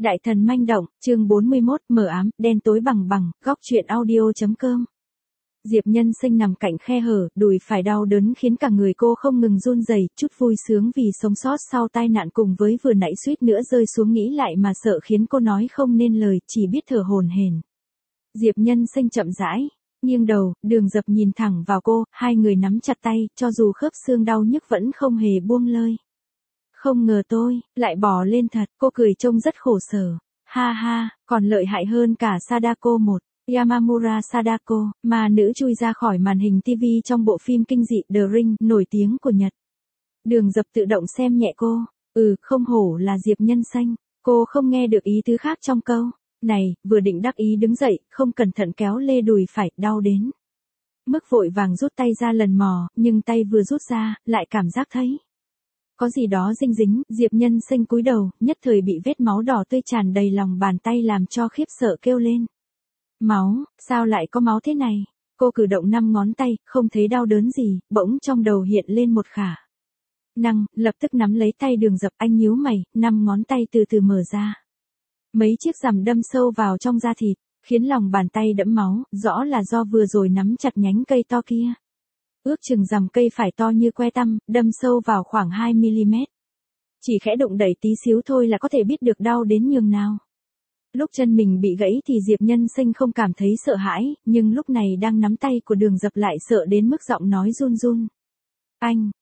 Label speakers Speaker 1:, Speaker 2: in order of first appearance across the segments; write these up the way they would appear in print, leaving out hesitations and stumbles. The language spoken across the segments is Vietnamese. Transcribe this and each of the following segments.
Speaker 1: Đại thần manh động, chương 41, mờ ám, đen tối bằng bằng, góc truyện audio.com. Diệp Nhân Sinh nằm cạnh khe hở, đùi phải đau đớn khiến cả người cô không ngừng run rẩy, chút vui sướng vì sống sót sau tai nạn cùng với vừa nãy suýt nữa rơi xuống nghĩ lại mà sợ khiến cô nói không nên lời, chỉ biết thở hổn hển. Diệp Nhân Sinh chậm rãi nghiêng đầu, Đường Dập nhìn thẳng vào cô, hai người nắm chặt tay, cho dù khớp xương đau nhức vẫn không hề buông lơi. Không ngờ tôi lại bỏ lên thật, cô cười trông rất khổ sở. Ha ha, còn lợi hại hơn cả Sadako 1. Yamamura Sadako, mà nữ chui ra khỏi màn hình TV trong bộ phim kinh dị The Ring nổi tiếng của Nhật. Đường Dập tự động xem nhẹ cô. Không hổ là Diệp Nhân Sinh. Cô không nghe được ý tứ khác trong câu này, vừa định đắc ý đứng dậy, không cẩn thận kéo lê đùi phải, đau đến mức vội vàng rút tay ra lần mò, nhưng tay vừa rút ra, lại cảm giác thấy có gì đó dinh dính. Diệp Nhân Sinh cúi đầu, nhất thời bị vết máu đỏ tươi tràn đầy lòng bàn tay làm cho khiếp sợ kêu lên. Máu, sao lại có máu thế này? Cô cử động 5 ngón tay, không thấy đau đớn gì, bỗng trong đầu hiện lên một khả năng, lập tức nắm lấy tay Đường Dập, anh nhíu mày, 5 ngón tay từ từ mở ra. Mấy chiếc rằm đâm sâu vào trong da thịt, khiến lòng bàn tay đẫm máu, rõ là do vừa rồi nắm chặt nhánh cây to kia. Ước chừng rằm cây phải to như que tăm, đâm sâu vào khoảng 2mm. Chỉ khẽ động đẩy tí xíu thôi là có thể biết được đau đến nhường nào. Lúc chân mình bị gãy thì Diệp Nhân Sinh không cảm thấy sợ hãi, nhưng lúc này đang nắm tay của Đường Dập lại sợ đến mức giọng nói run run. Anh,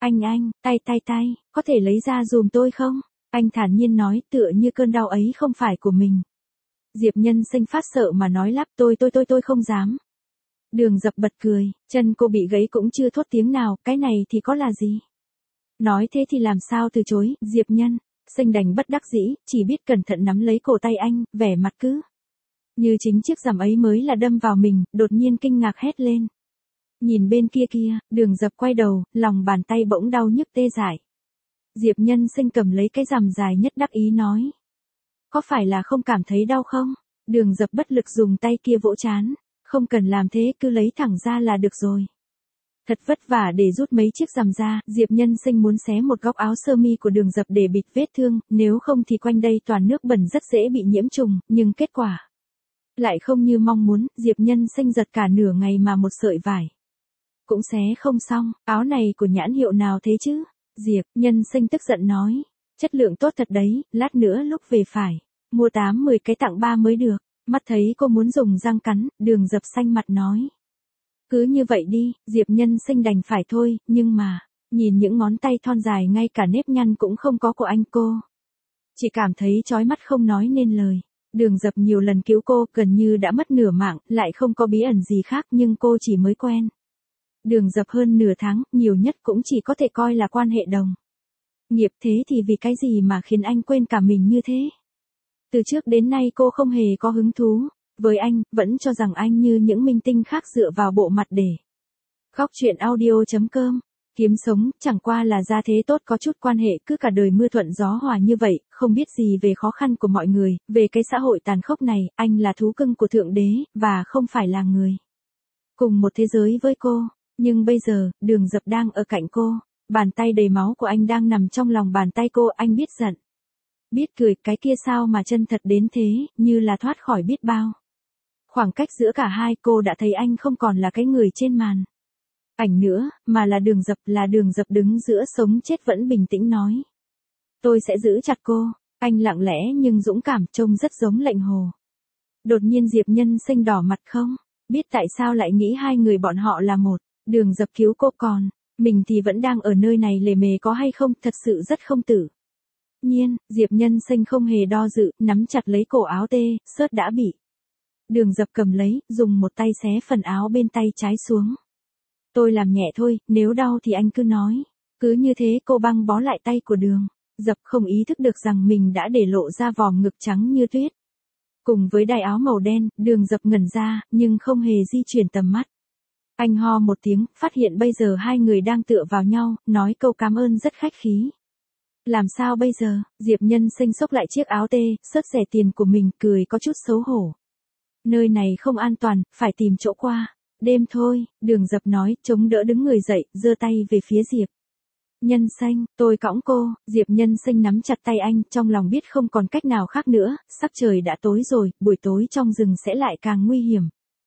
Speaker 1: tay, có thể lấy ra giùm tôi không? Anh thản nhiên nói, tựa như cơn đau ấy không phải của mình. Diệp Nhân Sinh phát sợ mà nói lắp, tôi không dám. Đường Dập bật cười, chân cô bị gãy cũng chưa thốt tiếng nào, cái này thì có là gì? Nói thế thì làm sao từ chối, Diệp Nhân Sinh đành bất đắc dĩ, chỉ biết cẩn thận nắm lấy cổ tay anh, vẻ mặt cứ như chính chiếc rằm ấy mới là đâm vào mình, đột nhiên kinh ngạc hét lên. Nhìn bên kia, Đường Dập quay đầu, lòng bàn tay bỗng đau nhức tê dại. Diệp Nhân Sinh cầm lấy cái rằm dài nhất đắc ý nói. Có phải là không cảm thấy đau không? Đường Dập bất lực dùng tay kia vỗ trán. Không cần làm thế, cứ lấy thẳng ra là được rồi. Thật vất vả để rút mấy chiếc rằm ra, Diệp Nhân Sinh muốn xé một góc áo sơ mi của Đường Dập để bịt vết thương, nếu không thì quanh đây toàn nước bẩn rất dễ bị nhiễm trùng, nhưng kết quả lại không như mong muốn. Diệp Nhân Sinh giật cả nửa ngày mà một sợi vải cũng xé không xong. Áo này của nhãn hiệu nào thế chứ? Diệp Nhân Sinh tức giận nói. Chất lượng tốt thật đấy, lát nữa lúc về phải mua 8-10 cái tặng 3 mới được. Mắt thấy cô muốn dùng răng cắn, Đường Dập xanh mặt nói. Cứ như vậy đi, Diệp Nhân Sinh đành phải thôi, nhưng mà, nhìn những ngón tay thon dài ngay cả nếp nhăn cũng không có của anh cô. Chỉ cảm thấy chói mắt không nói nên lời. Đường Dập nhiều lần cứu cô, gần như đã mất nửa mạng, lại không có bí ẩn gì khác nhưng cô chỉ mới quen. Đường Dập hơn nửa tháng, nhiều nhất cũng chỉ có thể coi là quan hệ đồng nghiệp, thế thì vì cái gì mà khiến anh quên cả mình như thế? Từ trước đến nay cô không hề có hứng thú với anh, vẫn cho rằng anh như những minh tinh khác dựa vào bộ mặt để góc truyện audio.com kiếm sống, chẳng qua là gia thế tốt có chút quan hệ, cứ cả đời mưa thuận gió hòa như vậy, không biết gì về khó khăn của mọi người, về cái xã hội tàn khốc này. Anh là thú cưng của Thượng Đế, và không phải là người cùng một thế giới với cô. Nhưng bây giờ, Đường Dập đang ở cạnh cô, bàn tay đầy máu của anh đang nằm trong lòng bàn tay cô, anh biết giận, biết cười, cái kia sao mà chân thật đến thế, như là thoát khỏi biết bao khoảng cách giữa cả hai. Cô đã thấy anh không còn là cái người trên màn ảnh nữa, mà là Đường Dập đứng giữa sống chết vẫn bình tĩnh nói. Tôi sẽ giữ chặt cô. Anh lặng lẽ nhưng dũng cảm, trông rất giống lệnh hồ. Đột nhiên Diệp Nhân Sinh đỏ mặt, không biết tại sao lại nghĩ hai người bọn họ là một. Đường Dập cứu cô, còn mình thì vẫn đang ở nơi này lề mề, có hay không, thật sự rất không tự nhiên. Diệp Nhân Sinh không hề do dự, nắm chặt lấy cổ áo sớt đã bị Đường Dập cầm lấy, dùng một tay xé phần áo bên tay trái xuống. Tôi làm nhẹ thôi, nếu đau thì anh cứ nói. Cứ như thế cô băng bó lại tay của Đường Dập, không ý thức được rằng mình đã để lộ ra vòm ngực trắng như tuyết. Cùng với đai áo màu đen, Đường Dập ngẩn ra, nhưng không hề di chuyển tầm mắt. Anh ho một tiếng, phát hiện bây giờ hai người đang tựa vào nhau, nói câu cảm ơn rất khách khí. Làm sao bây giờ? Diệp Nhân Sinh xốc lại chiếc áo sớt rẻ tiền của mình, cười có chút xấu hổ. Nơi này không an toàn, phải tìm chỗ qua đêm thôi. Đường Dập nói, chống đỡ đứng người dậy, giơ tay về phía Diệp Nhân Xanh, tôi cõng cô. Diệp Nhân Xanh nắm chặt tay anh, trong lòng biết không còn cách nào khác nữa, sắc trời đã tối rồi, buổi tối trong rừng sẽ lại càng nguy hiểm.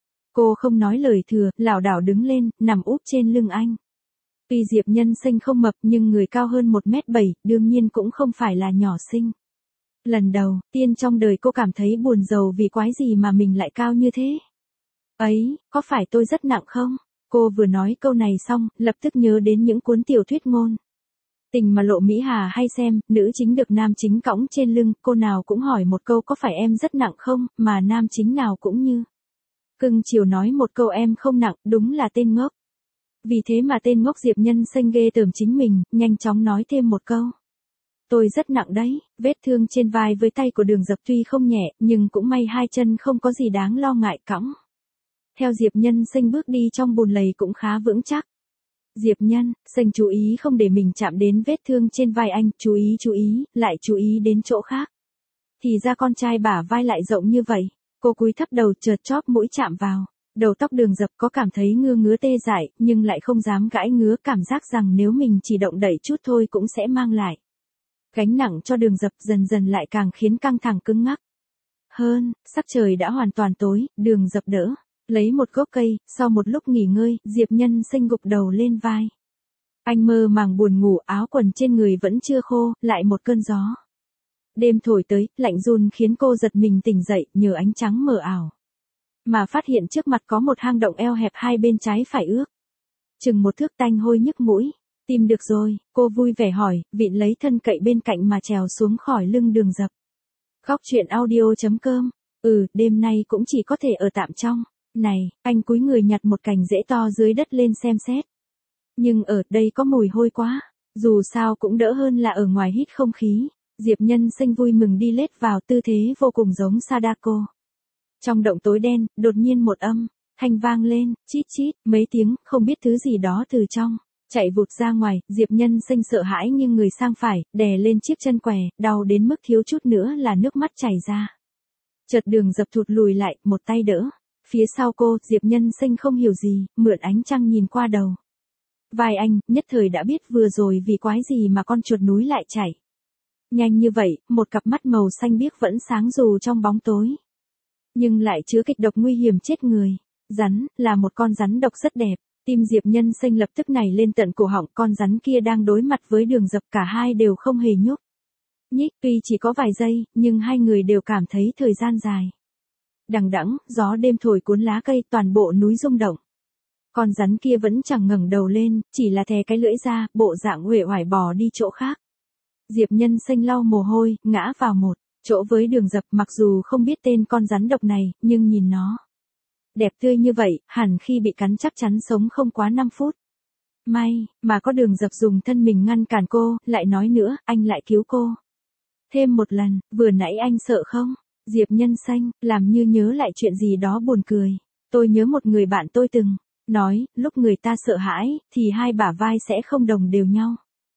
Speaker 1: Cô không nói lời thừa, lảo đảo đứng lên, nằm úp trên lưng anh. Tuy Diệp Nhân Xanh không mập nhưng người cao hơn 1m7, đương nhiên cũng không phải là nhỏ xinh. Lần đầu tiên trong đời cô cảm thấy buồn rầu vì quái gì mà mình lại cao như thế. Ấy, có phải tôi rất nặng không? Cô vừa nói câu này xong, lập tức nhớ đến những cuốn tiểu thuyết ngôn tình mà Lộ Mỹ Hà hay xem, nữ chính được nam chính cõng trên lưng, cô nào cũng hỏi một câu có phải em rất nặng không, mà nam chính nào cũng như cưng chiều nói một câu em không nặng, đúng là tên ngốc. Vì thế mà tên ngốc Diệp Nhân Xanh ghê tởm chính mình, nhanh chóng nói thêm một câu. Tôi rất nặng đấy, vết thương trên vai với tay của Đường Dập tuy không nhẹ, nhưng cũng may hai chân không có gì đáng lo ngại cõng. Theo Diệp Nhân Xanh bước đi trong bùn lầy cũng khá vững chắc. Diệp Nhân Xanh chú ý không để mình chạm đến vết thương trên vai anh, chú ý, lại chú ý đến chỗ khác. Thì ra con trai bả vai lại rộng như vậy, cô cúi thấp đầu chợt chóp mũi chạm vào. Đầu tóc Đường Dập có cảm thấy ngứa tê dại, nhưng lại không dám gãi ngứa, cảm giác rằng nếu mình chỉ động đẩy chút thôi cũng sẽ mang lại gánh nặng cho Đường Dập, dần dần lại càng khiến căng thẳng cứng ngắc hơn. Sắc trời đã hoàn toàn tối, Đường Dập đỡ lấy một gốc cây, sau một lúc nghỉ ngơi, Diệp Nhân Xanh gục đầu lên vai. Anh mơ màng buồn ngủ, áo quần trên người vẫn chưa khô, lại một cơn gió đêm thổi tới, lạnh run khiến cô giật mình tỉnh dậy, nhờ ánh trắng mờ ảo mà phát hiện trước mặt có một hang động eo hẹp, hai bên trái phải ước chừng một thước, tanh hôi nhức mũi. Tìm được rồi, cô vui vẻ hỏi, vịn lấy thân cậy bên cạnh mà trèo xuống khỏi lưng Đường Dập. Góc truyện audio.com. Đêm nay cũng chỉ có thể ở tạm trong này. Anh cúi người nhặt một cành rễ to dưới đất lên xem xét. Nhưng ở đây có mùi hôi quá, dù sao cũng đỡ hơn là ở ngoài hít không khí. Diệp Nhân Xanh vui mừng đi lết vào, tư thế vô cùng giống Sadako. Trong động tối đen, đột nhiên một âm thanh vang lên, chít chít, mấy tiếng, không biết thứ gì đó từ trong chạy vụt ra ngoài. Diệp Nhân Xanh sợ hãi nghiêng người sang phải, đè lên chiếc chân què, đau đến mức thiếu chút nữa là nước mắt chảy ra. Chợt Đường Dập thụt lùi lại, một tay đỡ phía sau cô. Diệp Nhân Xanh không hiểu gì, mượn ánh trăng nhìn qua đầu vai anh, nhất thời đã biết vừa rồi vì quái gì mà con chuột núi lại chạy nhanh như vậy. Một cặp mắt màu xanh biếc vẫn sáng dù trong bóng tối, nhưng lại chứa kịch độc nguy hiểm chết người. Rắn, là một con rắn độc rất đẹp. Tim Diệp Nhân Xanh lập tức nảy lên tận cổ họng, con rắn kia đang đối mặt với Đường Dập, cả hai đều không hề nhúc nhích, tuy chỉ có vài giây, nhưng hai người đều cảm thấy thời gian dài. Đằng đẵng, gió đêm thổi cuốn lá cây, toàn bộ núi rung động. Con rắn kia vẫn chẳng ngẩng đầu lên, chỉ là thè cái lưỡi ra, bộ dạng uể oải bò đi chỗ khác. Diệp Nhân Xanh lau mồ hôi, ngã vào một chỗ với Đường Dập, mặc dù không biết tên con rắn độc này, nhưng nhìn nó đẹp tươi như vậy, hẳn khi bị cắn chắc chắn sống không quá 5 phút. May mà có Đường Dập dùng thân mình ngăn cản cô, lại nói nữa, anh lại cứu cô thêm một lần. Vừa nãy anh sợ không? Diệp Nhân Xanh làm như nhớ lại chuyện gì đó buồn cười. Tôi nhớ một người bạn tôi từng nói, lúc người ta sợ hãi thì hai bả vai sẽ không đồng đều nhau.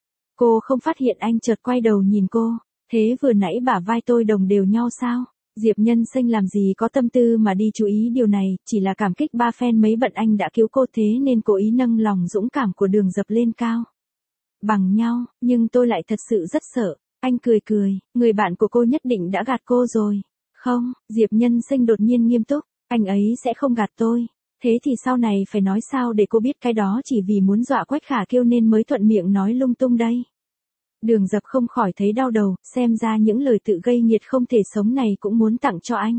Speaker 1: Cô không phát hiện anh chợt quay đầu nhìn cô. Thế vừa nãy bả vai tôi đồng đều nhau sao? Diệp Nhân Xanh làm gì có tâm tư mà đi chú ý điều này, chỉ là cảm kích ba phen mấy bận anh đã cứu cô, thế nên cố ý nâng lòng dũng cảm của Đường Dập lên cao bằng nhau. Nhưng tôi lại thật sự rất sợ. Anh cười cười, người bạn của cô nhất định đã gạt cô rồi. Không, Diệp Nhân Xanh đột nhiên nghiêm túc, anh ấy sẽ không gạt tôi. Thế thì sau này phải nói sao để cô biết cái đó chỉ vì muốn dọa Quách Khả Kiêu nên mới thuận miệng nói lung tung đây. Đường Dập không khỏi thấy đau đầu, xem ra những lời tự gây nghiệt không thể sống này cũng muốn tặng cho anh.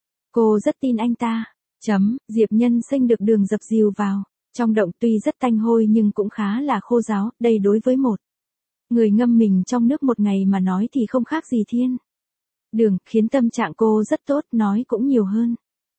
Speaker 1: Cô rất tin anh ta. Diệp Nhân Xanh được Đường Dập dìu vào trong động, tuy rất tanh hôi nhưng cũng khá là khô ráo, đây đối với một người ngâm mình trong nước một ngày mà nói thì không khác gì thiên đường, khiến tâm trạng cô rất tốt, nói cũng nhiều hơn.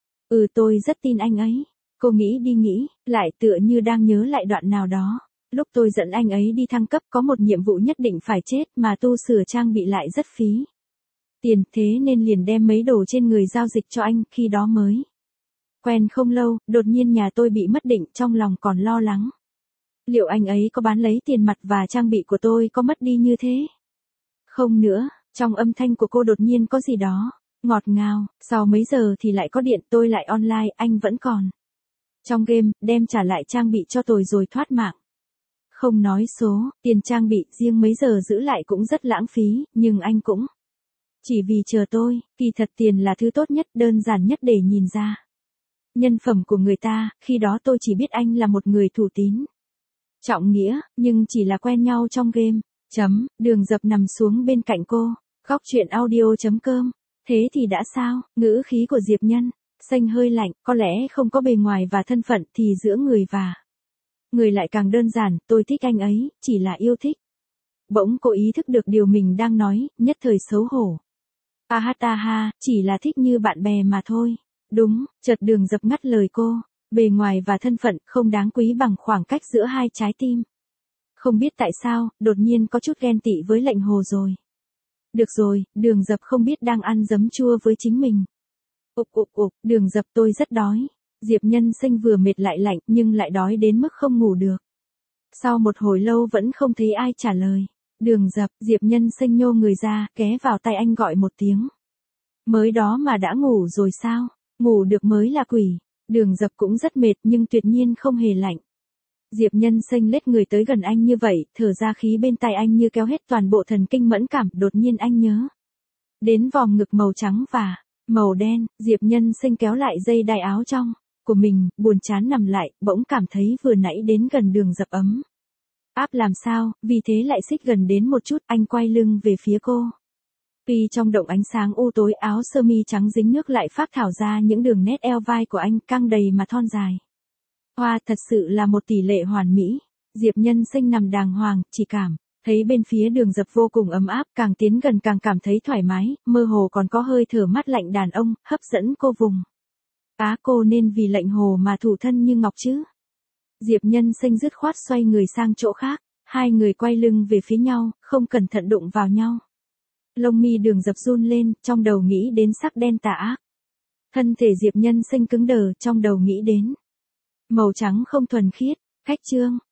Speaker 1: Tôi rất tin anh ấy. Cô nghĩ đi nghĩ lại, tựa như đang nhớ lại đoạn nào đó. Lúc tôi dẫn anh ấy đi thăng cấp có một nhiệm vụ nhất định phải chết mà tu sửa trang bị lại rất phí tiền, thế nên liền đem mấy đồ trên người giao dịch cho anh, khi đó mới quen không lâu, đột nhiên nhà tôi bị mất định, trong lòng còn lo lắng. Liệu anh ấy có bán lấy tiền mặt và trang bị của tôi có mất đi như thế? Không nữa, trong âm thanh của cô đột nhiên có gì đó ngọt ngào. Sau mấy giờ thì lại có điện, tôi lại online, anh vẫn còn trong game, đem trả lại trang bị cho tôi rồi thoát mạng. Không nói số, tiền trang bị riêng mấy giờ giữ lại cũng rất lãng phí, nhưng anh cũng chỉ vì chờ tôi, kỳ thật tiền là thứ tốt nhất, đơn giản nhất để nhìn ra nhân phẩm của người ta, khi đó tôi chỉ biết anh là một người thủ tín, trọng nghĩa, nhưng chỉ là quen nhau trong game. Đường Dập nằm xuống bên cạnh cô, góc chuyện audio.com. Thế thì đã sao, ngữ khí của Diệp Nhân Xanh hơi lạnh, có lẽ không có bề ngoài và thân phận thì giữa người và người lại càng đơn giản, tôi thích anh ấy, chỉ là yêu thích. Bỗng cô ý thức được điều mình đang nói, nhất thời xấu hổ. Ha, chỉ là thích như bạn bè mà thôi. Đúng, chợt Đường Dập ngắt lời cô, bề ngoài và thân phận không đáng quý bằng khoảng cách giữa hai trái tim. Không biết tại sao, đột nhiên có chút ghen tị với Lệnh Hồ rồi. Được rồi, Đường Dập không biết đang ăn giấm chua với chính mình. Đường Dập tôi rất đói. Diệp Nhân Sinh vừa mệt lại lạnh nhưng lại đói đến mức không ngủ được. Sau một hồi lâu vẫn không thấy ai trả lời. Đường Dập, Diệp Nhân Sinh nhô người ra, ghé vào tay anh gọi một tiếng. Mới đó mà đã ngủ rồi sao? Ngủ được mới là quỷ. Đường Dập cũng rất mệt nhưng tuyệt nhiên không hề lạnh. Diệp Nhân Sinh lết người tới gần anh như vậy, thở ra khí bên tai anh như kéo hết toàn bộ thần kinh mẫn cảm, đột nhiên anh nhớ đến vòng ngực màu trắng và màu đen. Diệp Nhân Sinh kéo lại dây đai áo trong của mình, buồn chán nằm lại, bỗng cảm thấy vừa nãy đến gần Đường Dập ấm áp làm sao, vì thế lại xích gần đến một chút, anh quay lưng về phía cô. Vì trong động ánh sáng u tối, áo sơ mi trắng dính nước lại phác thảo ra những đường nét eo vai của anh, căng đầy mà thon dài. Hoa, thật sự là một tỷ lệ hoàn mỹ. Diệp Nhân Sinh nằm đàng hoàng, chỉ cảm thấy bên phía Đường Dập vô cùng ấm áp, càng tiến gần càng cảm thấy thoải mái, mơ hồ còn có hơi thở mát lạnh đàn ông, hấp dẫn cô vùng. Cô nên vì Lệnh Hồ mà thủ thân như ngọc chứ. Diệp Nhân Sinh dứt khoát xoay người sang chỗ khác, hai người quay lưng về phía nhau, không cẩn thận đụng vào nhau. Lông mi Đường Dập run lên, trong đầu nghĩ đến sắc đen tà ác. Thân thể Diệp Nhân Sinh cứng đờ, trong đầu nghĩ đến màu trắng không thuần khiết. Khách trương,